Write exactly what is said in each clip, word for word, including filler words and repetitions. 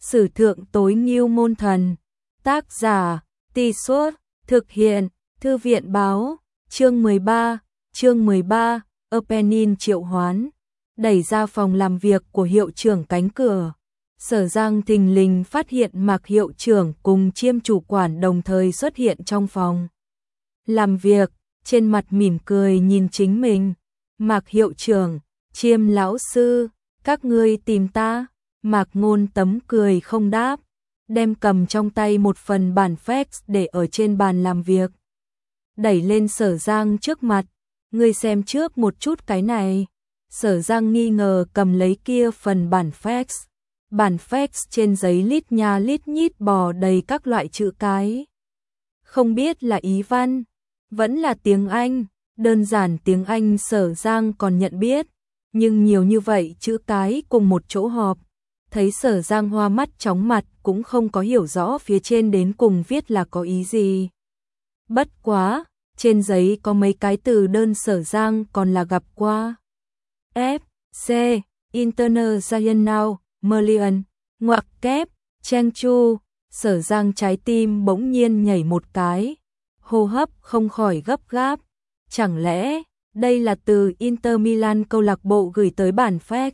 Sử thượng tối ngưu môn thần. Tác giả, Tì Suốt, thực hiện, Thư viện báo, chương mười ba, chương mười ba, Opening triệu hoán. Đẩy ra phòng làm việc của hiệu trưởng cánh cửa. Sở Giang thình lình phát hiện Mạc hiệu trưởng cùng Chiêm chủ quản đồng thời xuất hiện trong phòng làm việc, trên mặt mỉm cười nhìn chính mình. Mạc hiệu trưởng, Chiêm lão sư, các ngươi tìm ta? Mạc Ngôn tấm cười không đáp, đem cầm trong tay một phần bản fax để ở trên bàn làm việc. Đẩy lên Sở Giang trước mặt, ngươi xem trước một chút cái này. Sở Giang nghi ngờ cầm lấy kia phần bản fax. Bản fax trên giấy lít nha lít nhít bò đầy các loại chữ cái. Không biết là ý văn, vẫn là tiếng Anh, đơn giản tiếng Anh Sở Giang còn nhận biết, nhưng nhiều như vậy chữ cái cùng một chỗ họp. Thấy Sở Giang hoa mắt chóng mặt cũng không có hiểu rõ phía trên đến cùng viết là có ý gì. Bất quá, trên giấy có mấy cái từ đơn Sở Giang còn là gặp qua. F, C, International, Million, ngoặc kép, Trang Chu. Sở Giang trái tim bỗng nhiên nhảy một cái, hô hấp không khỏi gấp gáp. Chẳng lẽ đây là từ Inter Milan câu lạc bộ gửi tới bản fax?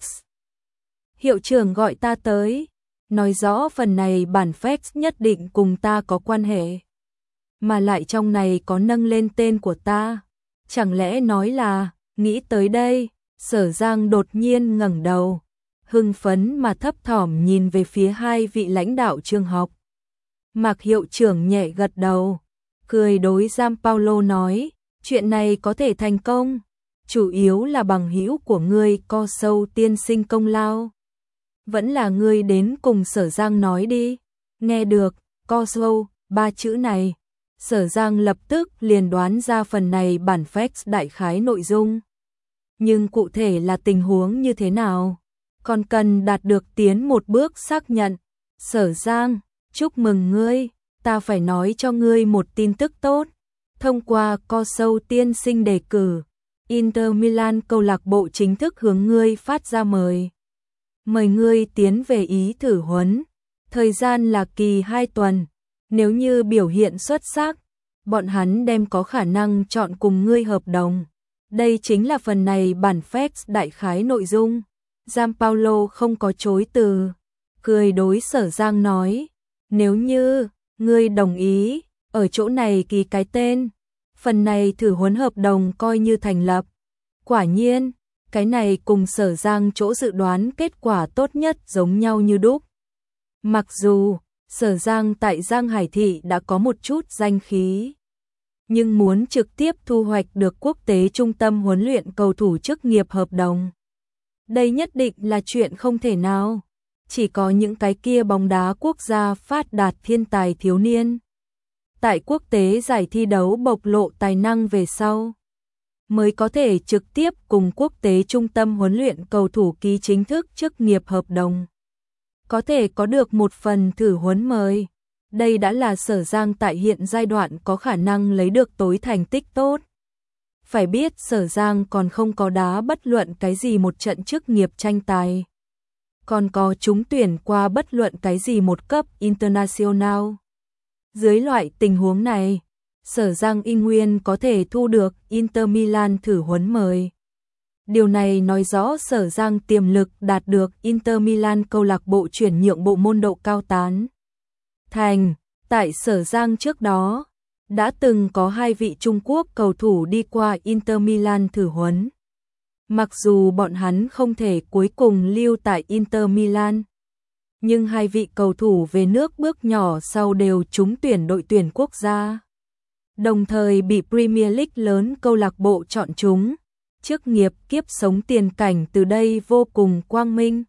Hiệu trưởng gọi ta tới, nói rõ phần này bản fax nhất định cùng ta có quan hệ, mà lại trong này có nâng lên tên của ta. Chẳng lẽ nói là, nghĩ tới đây, Sở Giang đột nhiên ngẩng đầu, hưng phấn mà thấp thỏm nhìn về phía hai vị lãnh đạo trường học. Mạc hiệu trưởng nhẹ gật đầu, cười đối Gianpaolo nói, chuyện này có thể thành công, chủ yếu là bằng hữu của ngươi Co Sâu tiên sinh công lao. Vẫn là ngươi đến cùng Sở Giang nói đi. Nghe được Co Sâu ba chữ này, Sở Giang lập tức liền đoán ra phần này bản fax đại khái nội dung. Nhưng cụ thể là tình huống như thế nào, còn cần đạt được tiến một bước xác nhận. Sở Giang, chúc mừng ngươi, ta phải nói cho ngươi một tin tức tốt. Thông qua Co Sâu tiên sinh đề cử, Inter Milan câu lạc bộ chính thức hướng ngươi phát ra mời. Mời ngươi tiến về Ý thử huấn, thời gian là kỳ hai tuần, nếu như biểu hiện xuất sắc, bọn hắn đem có khả năng chọn cùng ngươi hợp đồng. Đây chính là phần này bản fax đại khái nội dung. Gianpaolo không có chối từ, cười đối Sở Giang nói, nếu như ngươi đồng ý, ở chỗ này ký cái tên, phần này thử huấn hợp đồng coi như thành lập. Quả nhiên, cái này cùng Sở Giang chỗ dự đoán kết quả tốt nhất giống nhau như đúc. Mặc dù Sở Giang tại Giang Hải Thị đã có một chút danh khí, nhưng muốn trực tiếp thu hoạch được quốc tế trung tâm huấn luyện cầu thủ chức nghiệp hợp đồng, đây nhất định là chuyện không thể nào. Chỉ có những cái kia bóng đá quốc gia phát đạt thiên tài thiếu niên, tại quốc tế giải thi đấu bộc lộ tài năng về sau, mới có thể trực tiếp cùng quốc tế trung tâm huấn luyện cầu thủ ký chính thức chức nghiệp hợp đồng. Có thể có được một phần thử huấn mời, đây đã là Sở Giang tại hiện giai đoạn có khả năng lấy được tối thành tích tốt. Phải biết Sở Giang còn không có đá bất luận cái gì một trận chức nghiệp tranh tài, còn có trúng tuyển qua bất luận cái gì một cấp International. Dưới loại tình huống này, Sở Giang y nguyên có thể thu được Inter Milan thử huấn mời. Điều này nói rõ Sở Giang tiềm lực đạt được Inter Milan câu lạc bộ chuyển nhượng bộ môn độ cao tán thành. Tại Sở Giang trước đó, đã từng có hai vị Trung Quốc cầu thủ đi qua Inter Milan thử huấn. Mặc dù bọn hắn không thể cuối cùng lưu tại Inter Milan, nhưng hai vị cầu thủ về nước bước nhỏ sau đều trúng tuyển đội tuyển quốc gia, đồng thời bị Premier League lớn câu lạc bộ chọn chúng. Chức nghiệp kiếp sống tiền cảnh từ đây vô cùng quang minh,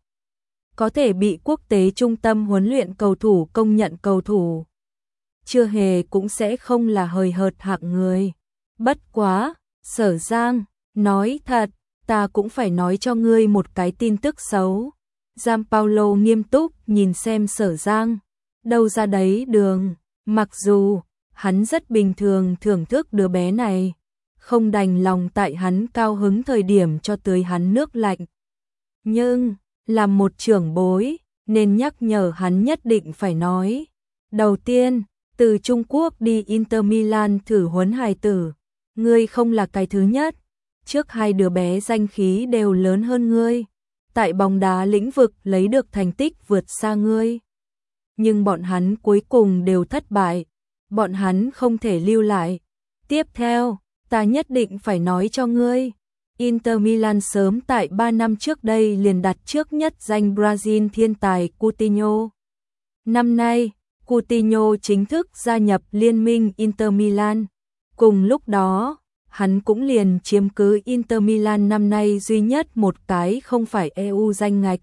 có thể bị quốc tế trung tâm huấn luyện cầu thủ công nhận cầu thủ, chưa hề cũng sẽ không là hời hợt hạng người. Bất quá, Sở Giang, nói thật, ta cũng phải nói cho ngươi một cái tin tức xấu. Gianpaolo nghiêm túc nhìn xem Sở Giang, đâu ra đấy đường, mặc dù hắn rất bình thường thưởng thức đứa bé này, không đành lòng tại hắn cao hứng thời điểm cho tưới hắn nước lạnh. Nhưng, làm một trưởng bối, nên nhắc nhở hắn nhất định phải nói. Đầu tiên, từ Trung Quốc đi Inter Milan thử huấn hài tử, ngươi không là cái thứ nhất, trước hai đứa bé danh khí đều lớn hơn ngươi, tại bóng đá lĩnh vực lấy được thành tích vượt xa ngươi. Nhưng bọn hắn cuối cùng đều thất bại, bọn hắn không thể lưu lại. Tiếp theo, ta nhất định phải nói cho ngươi, Inter Milan sớm tại ba năm trước đây liền đặt trước nhất danh Brazil thiên tài Coutinho. Năm nay, Coutinho chính thức gia nhập liên minh Inter Milan. Cùng lúc đó, hắn cũng liền chiếm cứ Inter Milan năm nay duy nhất một cái không phải e u danh ngạch.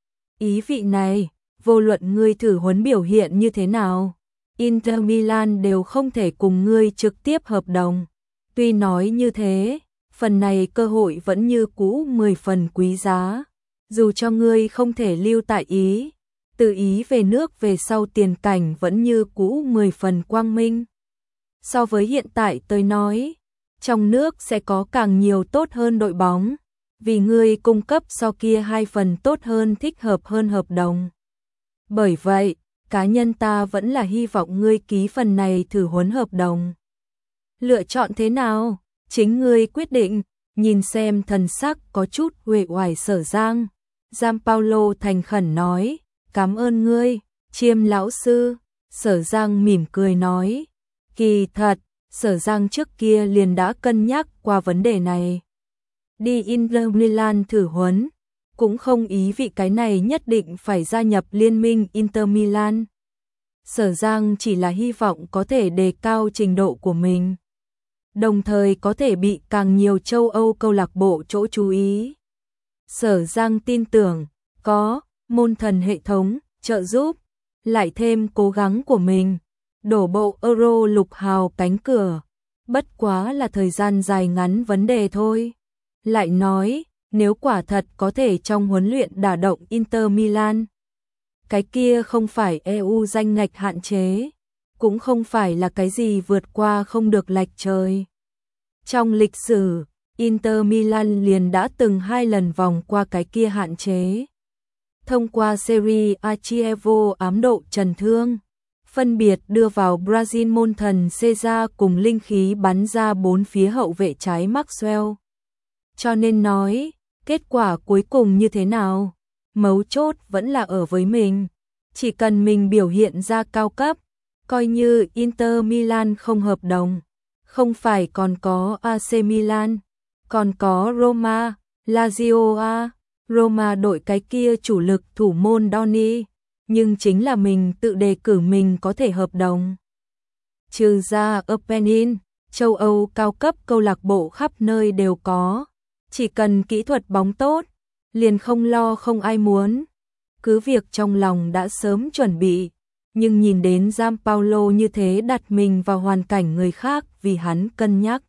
Ý vị này, vô luận ngươi thử huấn biểu hiện như thế nào, Inter Milan đều không thể cùng ngươi trực tiếp hợp đồng. Tuy nói như thế, phần này cơ hội vẫn như cũ mười phần quý giá. Dù cho ngươi không thể lưu tại Ý, từ Ý về nước về sau tiền cảnh vẫn như cũ mười phần quang minh. So với hiện tại tôi nói, trong nước sẽ có càng nhiều tốt hơn đội bóng, vì ngươi cung cấp so kia hai phần tốt hơn thích hợp hơn hợp đồng. Bởi vậy, cá nhân ta vẫn là hy vọng ngươi ký phần này thử huấn hợp đồng. Lựa chọn thế nào? Chính ngươi quyết định. Nhìn xem thần sắc có chút uể oải Sở Giang, Gianpaolo thành khẩn nói, cảm ơn ngươi, Chiêm lão sư. Sở Giang mỉm cười nói, kỳ thật, Sở Giang trước kia liền đã cân nhắc qua vấn đề này. Đi Inter Milan thử huấn, cũng không ý vị cái này nhất định phải gia nhập liên minh Inter Milan. Sở Giang chỉ là hy vọng có thể đề cao trình độ của mình, đồng thời có thể bị càng nhiều châu Âu câu lạc bộ chỗ chú ý. Sở Giang tin tưởng, có môn thần hệ thống trợ giúp, lại thêm cố gắng của mình, đổ bộ Euro lục hào cánh cửa, bất quá là thời gian dài ngắn vấn đề thôi. Lại nói, nếu quả thật có thể trong huấn luyện đả động Inter Milan, cái kia không phải e u danh ngạch hạn chế, cũng không phải là cái gì vượt qua không được lệch trời. Trong lịch sử, Inter Milan liền đã từng hai lần vòng qua cái kia hạn chế. Thông qua Serie A Chievo ám độ trần thương, phân biệt đưa vào Brazil môn thần Cesar cùng linh khí bắn ra bốn phía hậu vệ trái Maxwell. Cho nên nói, kết quả cuối cùng như thế nào? Mấu chốt vẫn là ở với mình. Chỉ cần mình biểu hiện ra cao cấp, coi như Inter Milan không hợp đồng, không phải còn có a xê Milan, còn có Roma, Lazio A, Roma đội cái kia chủ lực thủ môn Donny, nhưng chính là mình tự đề cử mình có thể hợp đồng. Trừ ra Apennin, châu Âu cao cấp câu lạc bộ khắp nơi đều có, chỉ cần kỹ thuật bóng tốt, liền không lo không ai muốn. Cứ việc trong lòng đã sớm chuẩn bị, nhưng nhìn đến Gianpaolo như thế đặt mình vào hoàn cảnh người khác vì hắn cân nhắc.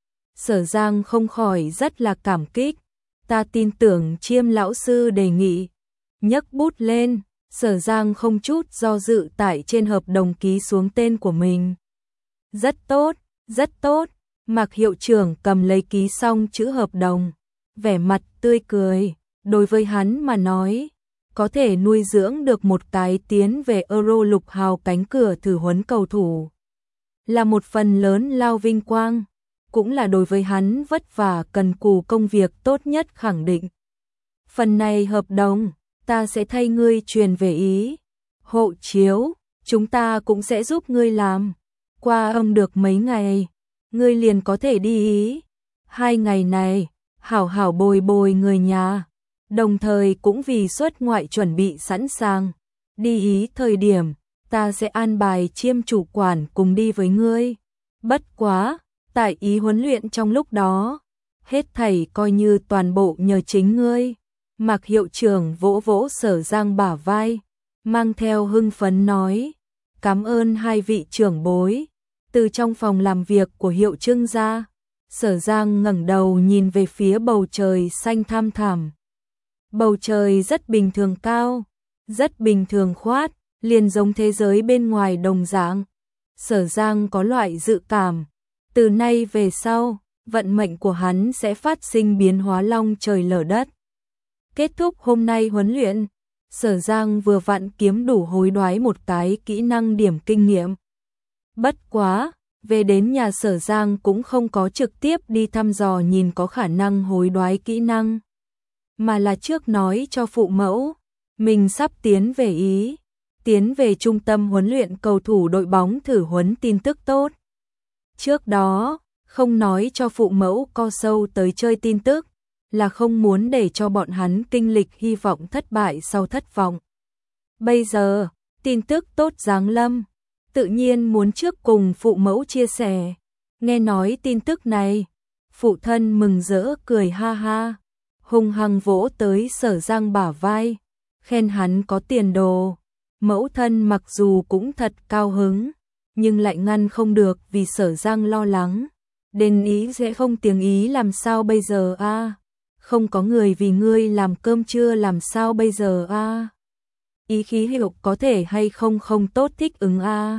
Sở Giang không khỏi rất là cảm kích, ta tin tưởng Chiêm lão sư đề nghị. Nhấc bút lên, Sở Giang không chút do dự tại trên hợp đồng ký xuống tên của mình. Rất tốt, rất tốt, Mạc hiệu trưởng cầm lấy ký xong chữ hợp đồng, vẻ mặt tươi cười, đối với hắn mà nói, có thể nuôi dưỡng được một cái tiến về Euro lục hào cánh cửa thử huấn cầu thủ, là một phần lớn lao vinh quang, cũng là đối với hắn vất vả cần cù công việc tốt nhất khẳng định. Phần này hợp đồng, ta sẽ thay ngươi truyền về Ý. Hộ chiếu, chúng ta cũng sẽ giúp ngươi làm. Qua âm được mấy ngày, ngươi liền có thể đi Ý. Hai ngày này, hảo hảo bồi bồi người nhà, đồng thời cũng vì xuất ngoại chuẩn bị sẵn sàng. Đi Ý thời điểm, ta sẽ an bài Chiêm chủ quản cùng đi với ngươi. Bất quá, tại Ý huấn luyện trong lúc đó, hết thảy coi như toàn bộ nhờ chính ngươi. Mạc hiệu trưởng vỗ vỗ Sở Giang bả vai, mang theo hưng phấn nói, cảm ơn hai vị trưởng bối. Từ trong phòng làm việc của hiệu Trưng ra, Sở Giang ngẩng đầu nhìn về phía bầu trời xanh thăm thẳm. Bầu trời rất bình thường cao, rất bình thường khoát, liền giống thế giới bên ngoài đồng dạng. Sở Giang có loại dự cảm, từ nay về sau, vận mệnh của hắn sẽ phát sinh biến hóa long trời lở đất. Kết thúc hôm nay huấn luyện, Sở Giang vừa vặn kiếm đủ hối đoái một cái kỹ năng điểm kinh nghiệm. Bất quá, về đến nhà Sở Giang cũng không có trực tiếp đi thăm dò nhìn có khả năng hối đoái kỹ năng, mà là trước nói cho phụ mẫu, mình sắp tiến về Ý, tiến về trung tâm huấn luyện cầu thủ đội bóng thử huấn tin tức tốt. Trước đó, không nói cho phụ mẫu co sâu tới chơi tin tức, là không muốn để cho bọn hắn kinh lịch hy vọng thất bại sau thất vọng. Bây giờ, tin tức tốt giáng lâm, tự nhiên muốn trước cùng phụ mẫu chia sẻ. Nghe nói tin tức này, phụ thân mừng rỡ cười ha ha, hung hăng vỗ tới Sở Giang bả vai, khen hắn có tiền đồ. Mẫu thân mặc dù cũng thật cao hứng, nhưng lại ngăn không được vì Sở Giang lo lắng. Đến Ý sẽ không tiếng Ý làm sao bây giờ a? À? Không có người vì ngươi làm cơm trưa làm sao bây giờ a? À? Ý khí hiệu có thể hay không không tốt thích ứng a? À?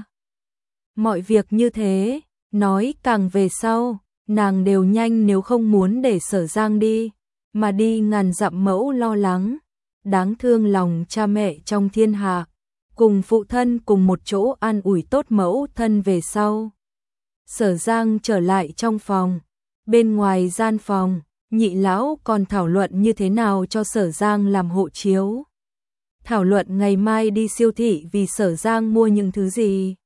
Mọi việc như thế, nói càng về sau, nàng đều nhanh nếu không muốn để Sở Giang đi, mà đi ngàn dặm mẫu lo lắng, đáng thương lòng cha mẹ trong thiên hạ, cùng phụ thân cùng một chỗ an ủi tốt mẫu thân về sau. Sở Giang trở lại trong phòng, bên ngoài gian phòng, nhị lão còn thảo luận như thế nào cho Sở Giang làm hộ chiếu. Thảo luận ngày mai đi siêu thị vì Sở Giang mua những thứ gì.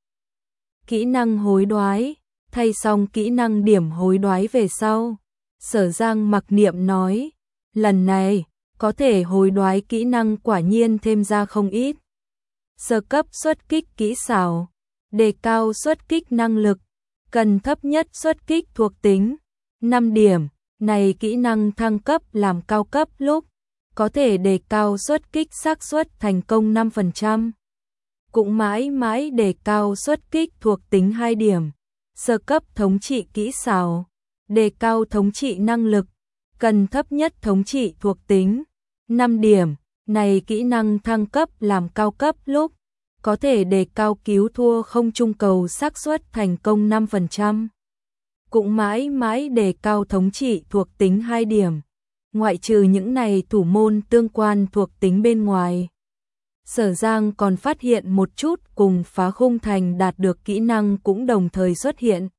Kỹ năng hối đoái, thay xong kỹ năng điểm hối đoái về sau. Sở Giang mặc niệm nói, lần này, có thể hối đoái kỹ năng quả nhiên thêm ra không ít. Sơ cấp xuất kích kỹ xảo, đề cao xuất kích năng lực, cần thấp nhất xuất kích thuộc tính, năm điểm. Này kỹ năng thăng cấp làm cao cấp lúc, có thể đề cao xuất kích xác suất thành công năm phần trăm. Cũng mãi mãi đề cao xuất kích thuộc tính hai điểm. Sơ cấp thống trị kỹ xảo, đề cao thống trị năng lực, cần thấp nhất thống trị thuộc tính, năm điểm. Này kỹ năng thăng cấp làm cao cấp lúc, có thể đề cao cứu thua không trung cầu xác suất thành công năm phần trăm. Cũng mãi mãi đề cao thống trị thuộc tính hai điểm. Ngoại trừ những này thủ môn tương quan thuộc tính bên ngoài, Sở Giang còn phát hiện một chút cùng phá khung thành đạt được kỹ năng cũng đồng thời xuất hiện.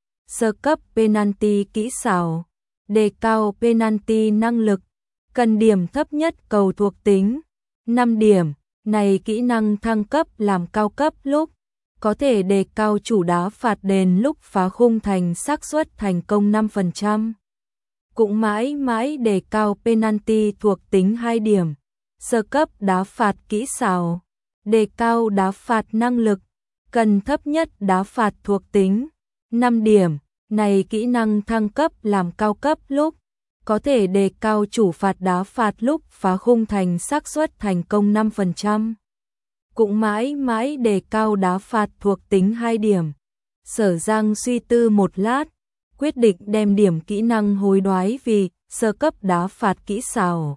Sơ cấp penalty kỹ xảo, đề cao penalty năng lực, cần điểm thấp nhất cầu thuộc tính, năm điểm. Này kỹ năng thăng cấp làm cao cấp lúc, có thể đề cao chủ đá phạt đền lúc phá khung thành xác suất thành công năm phần trăm. Cũng mãi mãi đề cao penalty thuộc tính hai điểm. Sơ cấp đá phạt kỹ xảo, đề cao đá phạt năng lực, cần thấp nhất đá phạt thuộc tính, năm điểm. Này kỹ năng thăng cấp làm cao cấp lúc, có thể đề cao chủ phạt đá phạt lúc phá khung thành xác suất thành công năm phần trăm. Cũng mãi mãi đề cao đá phạt thuộc tính hai điểm. Sở Giang suy tư một lát, quyết định đem điểm kỹ năng hối đoái vì sơ cấp đá phạt kỹ xảo.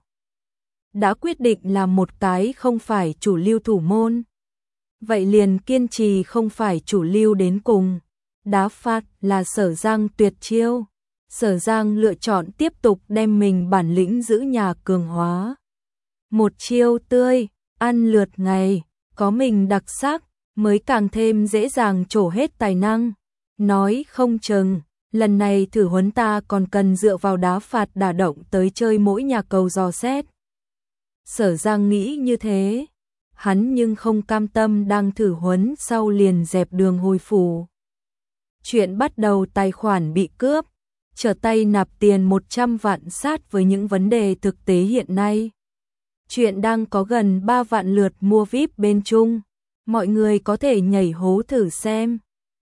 Đã quyết định làm một cái không phải chủ lưu thủ môn, vậy liền kiên trì không phải chủ lưu đến cùng. Đá phạt là Sở Giang tuyệt chiêu. Sở Giang lựa chọn tiếp tục đem mình bản lĩnh giữ nhà cường hóa. Một chiêu tươi, ăn lượt ngày, có mình đặc sắc, mới càng thêm dễ dàng trổ hết tài năng. Nói không chừng, lần này thử huấn ta còn cần dựa vào đá phạt đả động tới chơi mỗi nhà cầu dò xét. Sở Giang nghĩ như thế, hắn nhưng không cam tâm đang thử huấn sau liền dẹp đường hồi phủ. Chuyện bắt đầu tài khoản bị cướp, trở tay nạp tiền một trăm vạn sát với những vấn đề thực tế hiện nay. Chuyện đang có gần ba vạn lượt mua vi ai pi bên Trung, mọi người có thể nhảy hố thử xem.